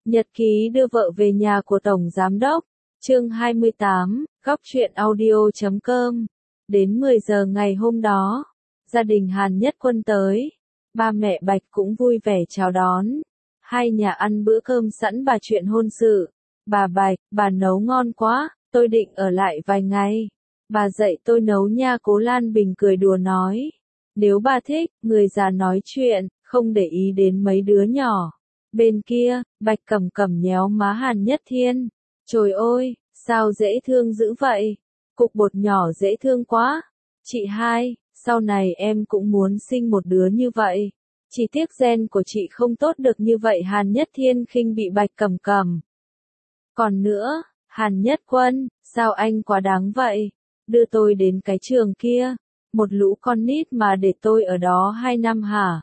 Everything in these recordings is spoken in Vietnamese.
Nhật ký đưa vợ về nhà của Tổng Giám đốc. Chương 28, Góc truyện audio.com. Đến 10 giờ ngày hôm đó, gia đình Hàn Nhất Quân tới. Ba mẹ Bạch cũng vui vẻ chào đón. Hai nhà ăn bữa cơm sẵn bà chuyện hôn sự. Bà Bạch, bà nấu ngon quá, tôi định ở lại vài ngày. Bà dạy tôi nấu nha. Cố Lan Bình cười đùa nói. Nếu bà thích, người già nói chuyện, không để ý đến mấy đứa nhỏ. Bên kia, Bạch Cẩm Cẩm nhéo má Hàn Nhất Thiên. Trời ơi, sao dễ thương dữ vậy? Cục bột nhỏ dễ thương quá. Chị hai, sau này em cũng muốn sinh một đứa như vậy. Chỉ tiếc gen của chị không tốt được như vậy. Hàn Nhất Thiên khinh bị Bạch Cẩm Cẩm. Còn nữa, Hàn Nhất Quân, sao anh quá đáng vậy? Đưa tôi đến cái trường kia, một lũ con nít mà để tôi ở đó 2 năm hả?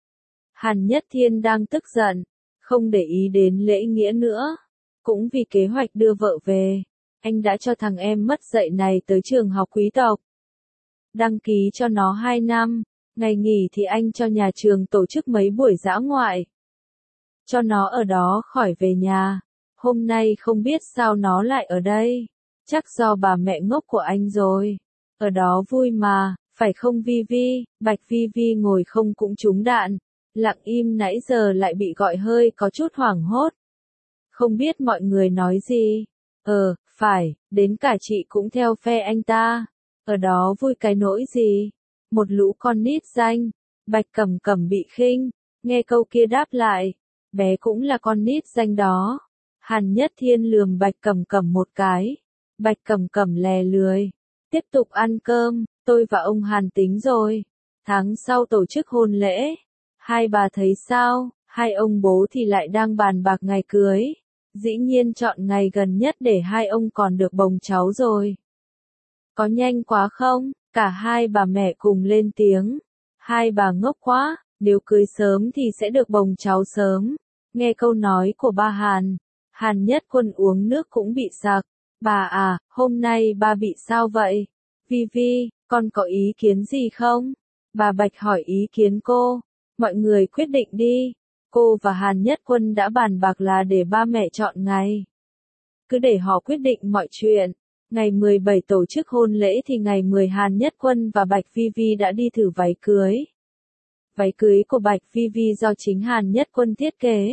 Hàn Nhất Thiên đang tức giận, không để ý đến lễ nghĩa nữa. Cũng vì kế hoạch đưa vợ về, anh đã cho thằng em mất dạy này tới trường học quý tộc. Đăng ký cho nó 2 năm, ngày nghỉ thì anh cho nhà trường tổ chức mấy buổi dã ngoại. Cho nó ở đó khỏi về nhà. Hôm nay không biết sao nó lại ở đây. Chắc do bà mẹ ngốc của anh rồi. Ở đó vui mà, phải không Vi Vi? Bạch Vi Vi ngồi không cũng trúng đạn. Lặng im nãy giờ lại bị gọi hơi có chút hoảng hốt. Không biết mọi người nói gì. Phải, đến cả chị cũng theo phe anh ta. Ở đó vui cái nỗi gì? Một lũ con nít danh. Bạch Cẩm Cẩm bị khinh. Nghe câu kia đáp lại. Bé cũng là con nít danh đó. Hàn Nhất Thiên lườm Bạch Cẩm Cẩm một cái. Bạch Cẩm Cẩm lè lười. Tiếp tục ăn cơm, tôi và ông Hàn tính rồi. Tháng sau tổ chức hôn lễ. Hai bà thấy sao? Hai ông bố thì lại đang bàn bạc ngày cưới. Dĩ nhiên chọn ngày gần nhất để hai ông còn được bồng cháu rồi. Có nhanh quá không? Cả hai bà mẹ cùng lên tiếng. Hai bà ngốc quá, nếu cưới sớm thì sẽ được bồng cháu sớm. Nghe câu nói của ba Hàn. Hàn Nhất Quân uống nước cũng bị sặc. Bà à, hôm nay ba bị sao vậy? Vi Vi, con có ý kiến gì không? Bà Bạch hỏi ý kiến cô. Mọi người quyết định đi. Cô và Hàn Nhất Quân đã bàn bạc là để ba mẹ chọn ngày. Cứ để họ quyết định mọi chuyện. Ngày 17 tổ chức hôn lễ thì ngày 10 Hàn Nhất Quân và Bạch Vi Vi đã đi thử váy cưới. Váy cưới của Bạch Vi Vi do chính Hàn Nhất Quân thiết kế.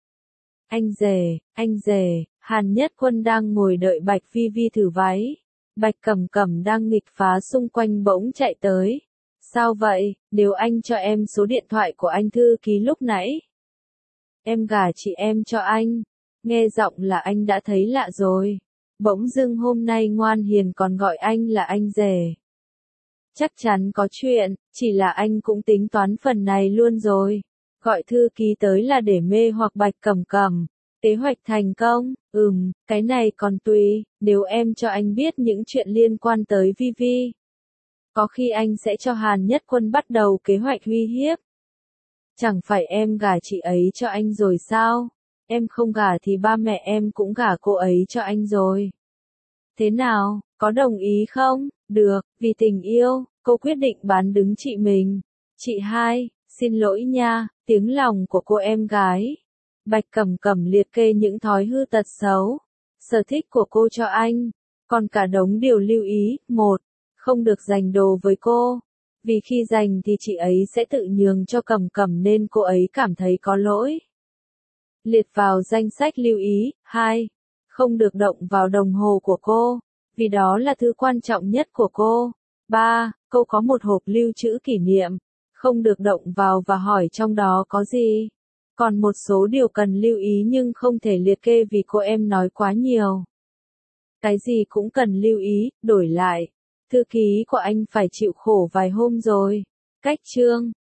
Anh rể, Hàn Nhất Quân đang ngồi đợi Bạch Vi Vi thử váy. Bạch Cẩm Cẩm đang nghịch phá xung quanh bỗng chạy tới. Sao vậy, nếu anh cho em số điện thoại của anh thư ký lúc nãy. Em gả chị em cho anh. Nghe giọng là anh đã thấy lạ rồi. Bỗng dưng hôm nay ngoan hiền còn gọi anh là anh rể. Chắc chắn có chuyện, chỉ là anh cũng tính toán phần này luôn rồi. Gọi thư ký tới là để mê hoặc Bạch Cẩm Cẩm. Kế hoạch thành công, cái này còn tùy, nếu em cho anh biết những chuyện liên quan tới Vi Vi. Có khi anh sẽ cho Hàn Nhất Quân bắt đầu kế hoạch uy hiếp. Chẳng phải em gả chị ấy cho anh rồi sao? Em không gả thì ba mẹ em cũng gả cô ấy cho anh rồi. Thế nào, có đồng ý không? Được, vì tình yêu, cô quyết định bán đứng chị mình. Chị hai, xin lỗi nha, tiếng lòng của cô em gái. Bạch Cẩm Cẩm liệt kê những thói hư tật xấu, sở thích của cô cho anh, còn cả đống điều lưu ý. 1. Không được giành đồ với cô, vì khi giành thì chị ấy sẽ tự nhường cho Cẩm Cẩm nên cô ấy cảm thấy có lỗi. Liệt vào danh sách lưu ý. 2. Không được động vào đồng hồ của cô, vì đó là thứ quan trọng nhất của cô. 3. Cô có một hộp lưu trữ kỷ niệm, không được động vào và hỏi trong đó có gì. Còn một số điều cần lưu ý nhưng không thể liệt kê vì cô em nói quá nhiều. Cái gì cũng cần lưu ý, đổi lại. Thư ký của anh phải chịu khổ vài hôm rồi. Cách chương